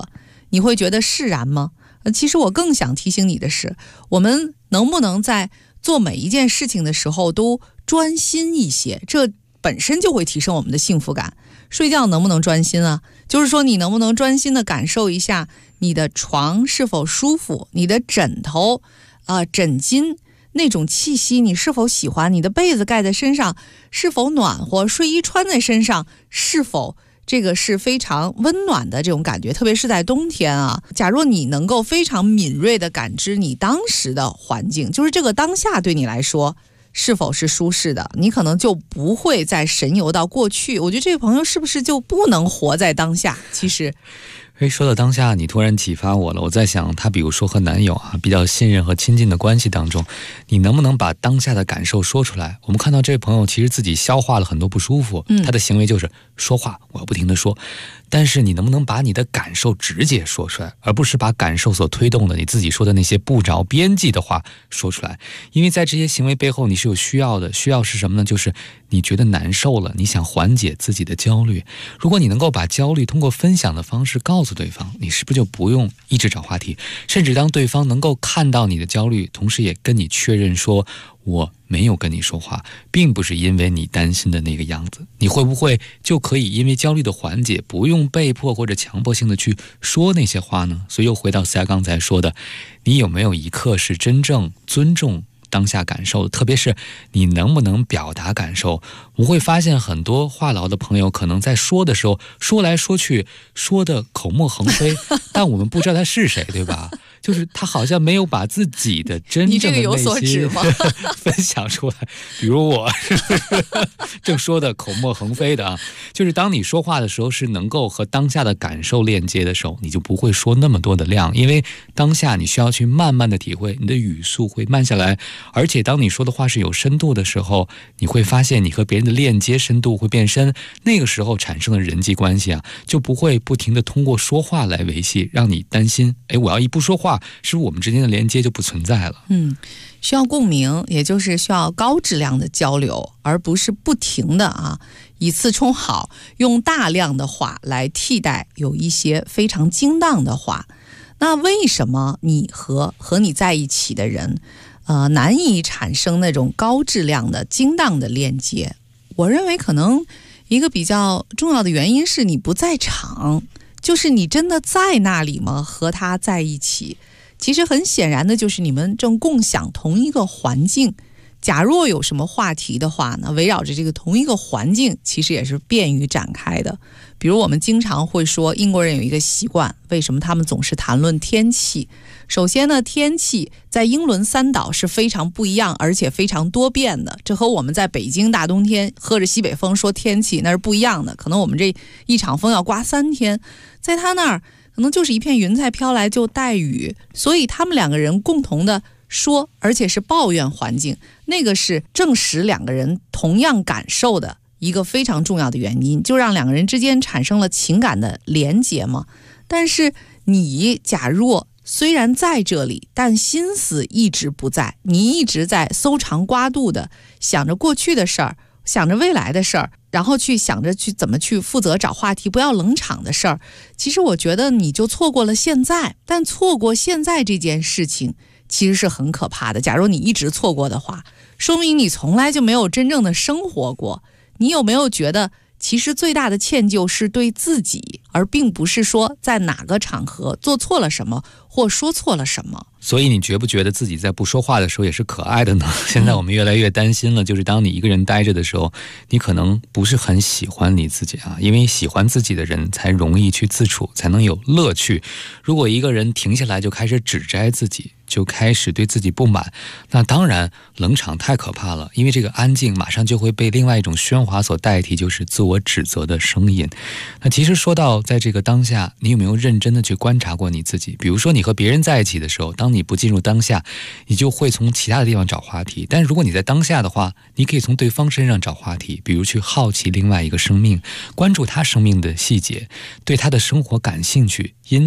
你会觉得释然吗？其实我更想提醒你的是，我们能不能在做每一件事情的时候都专心一些，这本身就会提升我们的幸福感。睡觉能不能专心啊？就是说你能不能专心的感受一下你的床是否舒服，你的枕头枕巾那种气息你是否喜欢，你的被子盖在身上是否暖和，睡衣穿在身上是否这个是非常温暖的这种感觉，特别是在冬天啊。假如你能够非常敏锐的感知你当时的环境，就是这个当下对你来说是否是舒适的，你可能就不会再神游到过去。我觉得这位朋友是不是就不能活在当下？其实说到当下，你突然启发我了。我在想，他比如说和男友比较信任和亲近的关系当中，你能不能把当下的感受说出来？我们看到这位朋友其实自己消化了很多不舒服，他的行为就是说话，我要不停地说。但是你能不能把你的感受直接说出来，而不是把感受所推动的你自己说的那些不着边际的话说出来？因为在这些行为背后你是有需要的，需要是什么呢？就是你觉得难受了，你想缓解自己的焦虑。如果你能够把焦虑通过分享的方式告诉对方，你是不是就不用一直找话题？甚至当对方能够看到你的焦虑，同时也跟你确认说我没有跟你说话，并不是因为你担心的那个样子，你会不会就可以因为焦虑的缓解，不用被迫或者强迫性的去说那些话呢？所以又回到思雅刚才说的，你有没有一刻是真正尊重当下感受的？特别是你能不能表达感受？我会发现很多话痨的朋友可能在说的时候说来说去，说的口沫横飞，但我们不知道他是谁，对吧？就是他好像没有把自己的真正的内心分享出来。比如我正说的口沫横飞的就是当你说话的时候是能够和当下的感受链接的时候，你就不会说那么多的量，因为当下你需要去慢慢的体会，你的语速会慢下来，而且当你说的话是有深度的时候，你会发现你和别人的链接深度会变深，那个时候产生的人际关系就不会不停的通过说话来维系，让你担心我要一不说话是不是我们之间的连接就不存在了？ 需要共鸣，也就是需要高质量的交流，而不是不停的以次充好，用大量的话来替代有一些非常精当的话。那为什么你和你在一起的人难以产生那种高质量的精当的链接？我认为可能一个比较重要的原因是你不在场，就是你真的在那里吗？和他在一起，其实很显然的就是你们正共享同一个环境。假若有什么话题的话呢，围绕着这个同一个环境，其实也是便于展开的。比如我们经常会说，英国人有一个习惯，为什么他们总是谈论天气？首先呢，天气在英伦三岛是非常不一样，而且非常多变的。这和我们在北京大冬天喝着西北风说天气那是不一样的。可能我们这一场风要刮3天，在他那儿可能就是一片云彩飘来就带雨，所以他们两个人共同的说，而且是抱怨环境，那个是证实两个人同样感受的一个非常重要的原因，就让两个人之间产生了情感的连结嘛。但是你假若虽然在这里，但心思一直不在，你一直在搜肠刮肚的想着过去的事儿，想着未来的事儿，然后去想着去怎么去负责找话题，不要冷场的事儿。其实我觉得你就错过了现在，但错过现在这件事情其实是很可怕的。假如你一直错过的话，说明你从来就没有真正的生活过。你有没有觉得其实最大的歉疚是对自己，而并不是说在哪个场合做错了什么或说错了什么？ 所以你觉不觉得自己在不说话的时候也是可爱的呢？现在我们越来越担心了，就是当你一个人待着的时候，你可能不是很喜欢你自己因为喜欢自己的人才容易去自处，才能有乐趣。如果一个人停下来就开始指摘自己，就开始对自己不满，那当然冷场太可怕了，因为这个安静马上就会被另外一种喧哗所代替，就是自我指责的声音。那其实说到在这个当下，你有没有认真的去观察过你自己？比如说你和别人在一起的时候，当你不进入当下，你就会从其他的地方找话题，但如果你在当下的话，你可以从对方身上找话题，比如去好奇另外一个生命，关注他生命的细节，对他的生活感兴趣，因此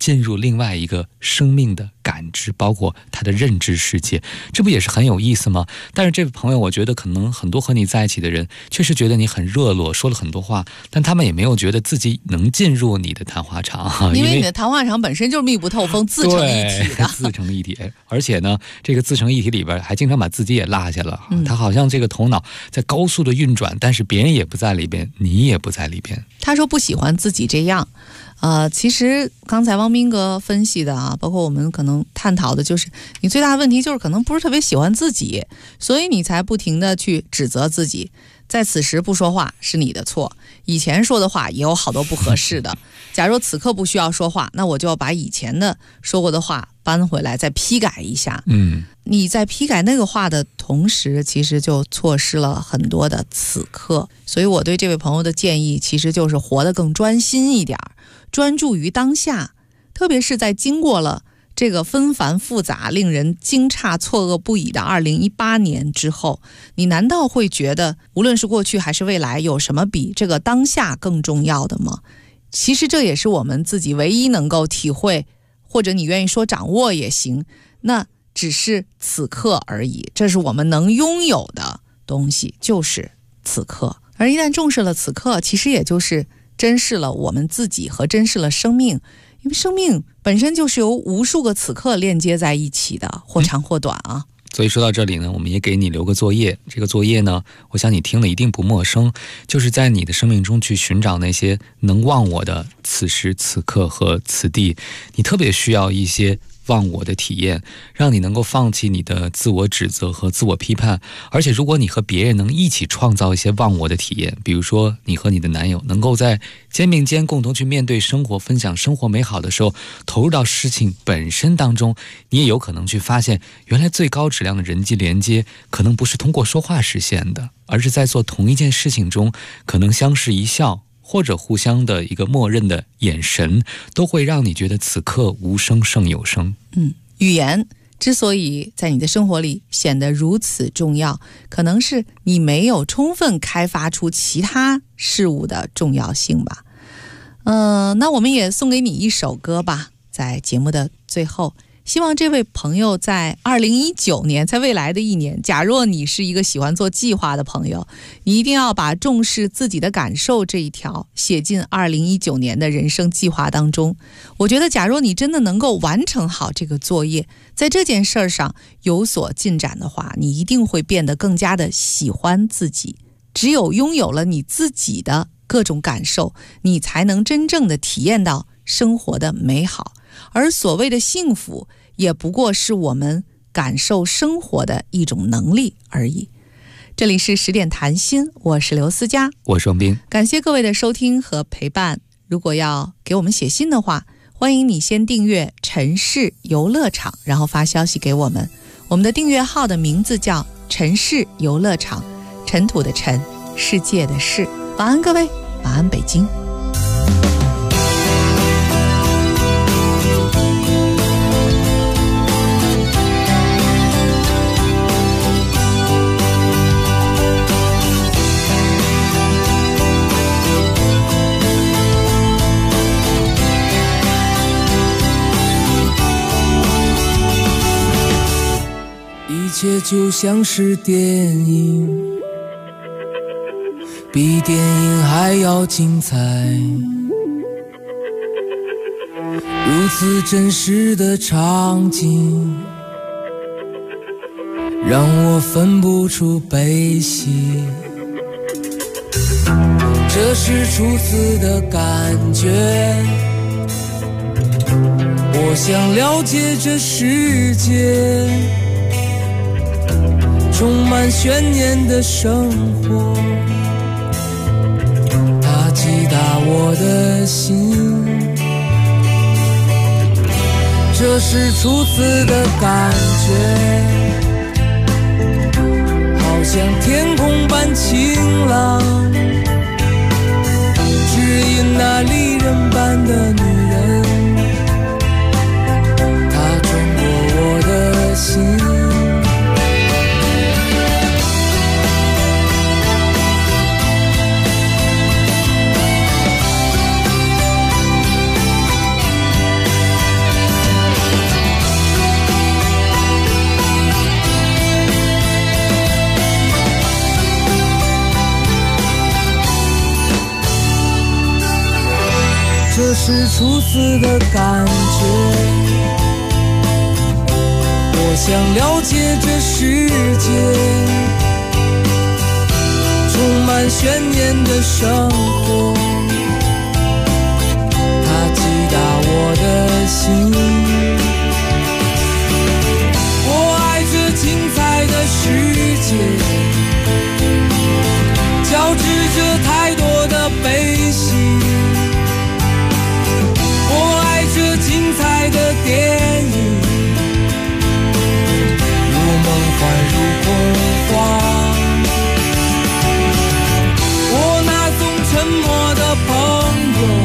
进入另外一个生命的感知，包括他的认知世界，这不也是很有意思吗？但是这位朋友，我觉得可能很多和你在一起的人确实觉得你很热络，说了很多话，但他们也没有觉得自己能进入你的谈话场， 因为你的谈话场本身就是密不透风、自成一体的， 自成一体。而且呢，这个自成一体里边还经常把自己也落下了，他好像这个头脑在高速的运转，但是别人也不在里边，你也不在里边。 他说不喜欢自己这样。其实刚才汪斌哥分析的啊，包括我们可能探讨的，就是你最大的问题就是可能不是特别喜欢自己，所以你才不停的去指责自己。在此时不说话是你的错，以前说的话也有好多不合适的。假如此刻不需要说话，那我就要把以前的说过的话搬回来再批改一下。你在批改那个话的同时，其实就错失了很多的此刻。所以我对这位朋友的建议其实就是活得更专心一点，专注于当下，特别是在经过了这个纷繁复杂、令人惊诧错愕不已的2018年之后，你难道会觉得无论是过去还是未来，有什么比这个当下更重要的吗？其实这也是我们自己唯一能够体会，或者你愿意说掌握也行，那只是此刻而已，这是我们能拥有的东西，就是此刻。而一旦重视了此刻，其实也就是珍视了我们自己和珍视了生命，因为生命本身就是由无数个此刻链接在一起的，或长或短啊。 所以说到这里呢，我们也给你留个作业，这个作业呢，我想你听了一定不陌生，就是在你的生命中去寻找那些能忘我的此时此刻和此地，你特别需要一些忘我的体验，让你能够放弃你的自我指责和自我批判。而且如果你和别人能一起创造一些忘我的体验，比如说你和你的男友能够在肩并肩共同去面对生活，分享生活美好的时候，投入到事情本身当中，你也有可能去发现，原来最高质量的人际连接可能不是通过说话实现的，而是在做同一件事情中，可能相视一笑，或者互相的一个默认的眼神，都会让你觉得此刻无声胜有声。 语言之所以在你的生活里显得如此重要，可能是你没有充分开发出其他事物的重要性吧。那我们也送给你一首歌吧，在节目的最后，希望这位朋友在2019年，在未来的一年，假若你是一个喜欢做计划的朋友，你一定要把重视自己的感受这一条写进2019年的人生计划当中。我觉得假若你真的能够完成好这个作业，在这件事上有所进展的话，你一定会变得更加的喜欢自己。只有拥有了你自己的各种感受，你才能真正的体验到生活的美好。而所谓的幸福，也不过是我们感受生活的一种能力而已。这里是10点谈心，我是刘思佳， 我是王斌， 感谢各位的收听和陪伴。如果要给我们写信的话，欢迎你先订阅城市游乐场，然后发消息给我们。我们的订阅号的名字叫城市游乐场，尘土的尘，世界的世。晚安各位，晚安北京。 一切就像是电影，比电影还要精彩，如此真实的场景，让我分不出悲喜。这是初次的感觉，我想了解这世界，充满悬念的生活，它击打我的心。这是初次的感觉，好像天空般晴朗，只因那离人般的女人，她穿过我的心。 是初次的感觉，我想了解这世界，充满悬念的生活，它击打我的心。我爱这精彩的世界，交织着太多的悲喜。我爱这精彩的电影，如梦幻如童话。我那总沉默的朋友，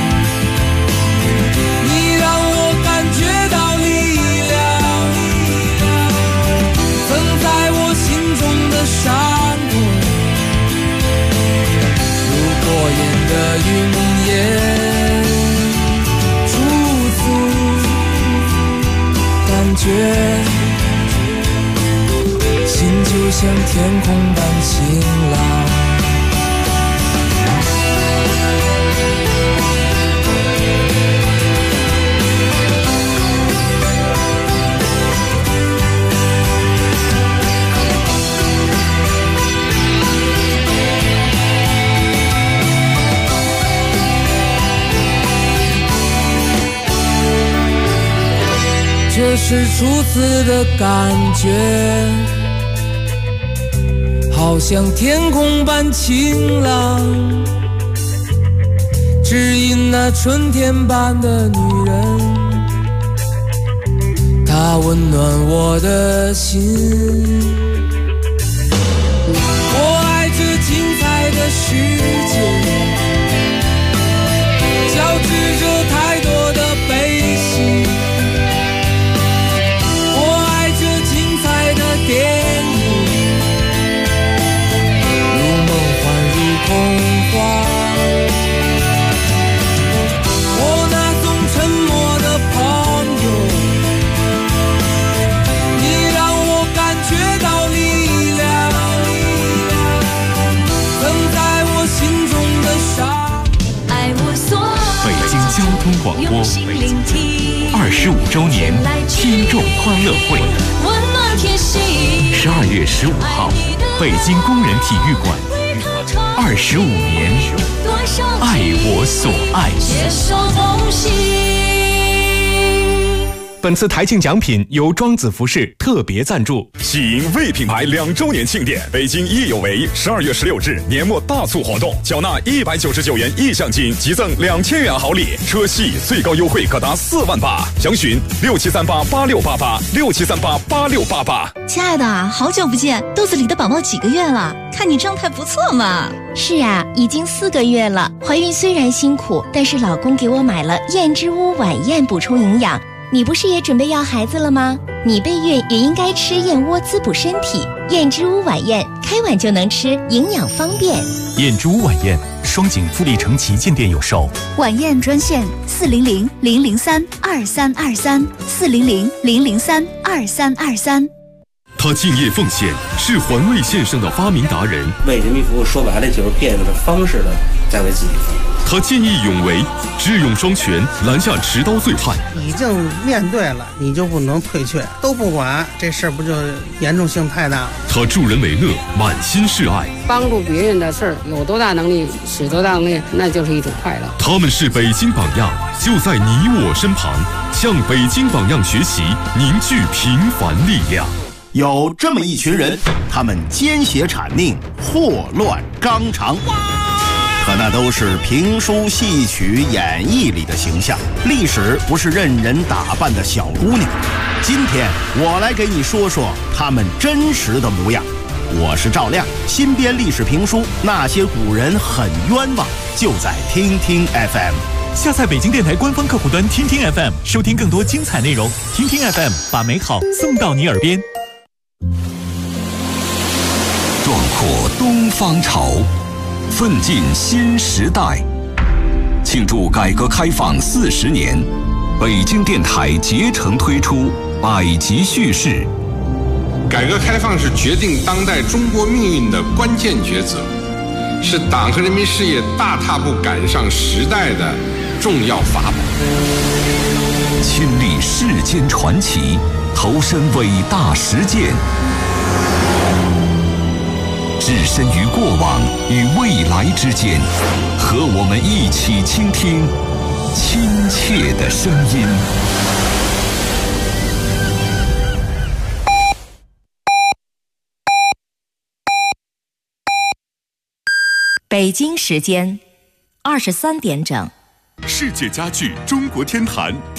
你让我感觉到力量，曾在我心中的伤痛，如过眼的云烟，初次感觉，心就像天空般晴朗。这是初次的感觉，好像天空般晴朗，只因那春天般的女人，她温暖我的心。我爱这精彩的世界，交织着太多的悲喜。电影如梦幻如童话，我那总沉默的朋友，你让我感觉到力量，曾在我心中的伤。 爱我所北京交通广播25周年听众欢乐会，12月15号，北京工人体育馆，25年，爱我所爱。 本次台庆奖品由庄子服饰特别赞助。 喜迎魏品牌2周年庆典，北京益有为12月16日年末大促活动，缴纳199元意向金，即赠2000元好礼，车系最高优惠可达4万8。详询67388688，67388688。 亲爱的，好久不见，肚子里的宝宝几个月了？看你状态不错嘛。 是啊，已经4个月了。怀孕虽然辛苦，但是老公给我买了燕之屋晚宴补充营养。你不是也准备要孩子了吗？你备孕也应该吃燕窝滋补身体。燕之屋晚宴，开碗就能吃，营养方便。 燕之屋晚宴，双井富力城旗舰店有售。 晚宴专线400-003-2323，400-003-2323。 他敬业奉献，是环卫线上的发明达人。 为人民服务，说白了就是变着方式的在为自己服务。 他见义勇为，智勇双全，拦下持刀罪犯。 已经面对了，你就不能退却，都不管，这事儿不就严重性太大了？ 他助人为乐，满心是爱， 帮助别人的事儿，有多大能力使多大能力，那就是一种快乐。 他们是北京榜样，就在你我身旁，向北京榜样学习，凝聚平凡力量。 有这么一群人，他们奸邪谄佞，祸乱纲常，可那都是评书戏曲演绎里的形象，历史不是任人打扮的小姑娘。今天我来给你说说他们真实的模样。我是赵亮，新编历史评书《那些古人很冤枉》，就在听听 FM。 下载北京电台官方客户端听听 FM， 收听更多精彩内容。听听 FM， 把美好送到你耳边。 壮阔东方潮，奋进新时代。庆祝改革开放40年，北京电台竭诚推出百集叙事。 改革开放是决定当代中国命运的关键抉择，是党和人民事业大踏步赶上时代的重要法宝。 亲历世间传奇，投身伟大实践，置身于过往与未来之间，和我们一起倾听亲切的声音。 北京时间23点整。 世界家具中国天坛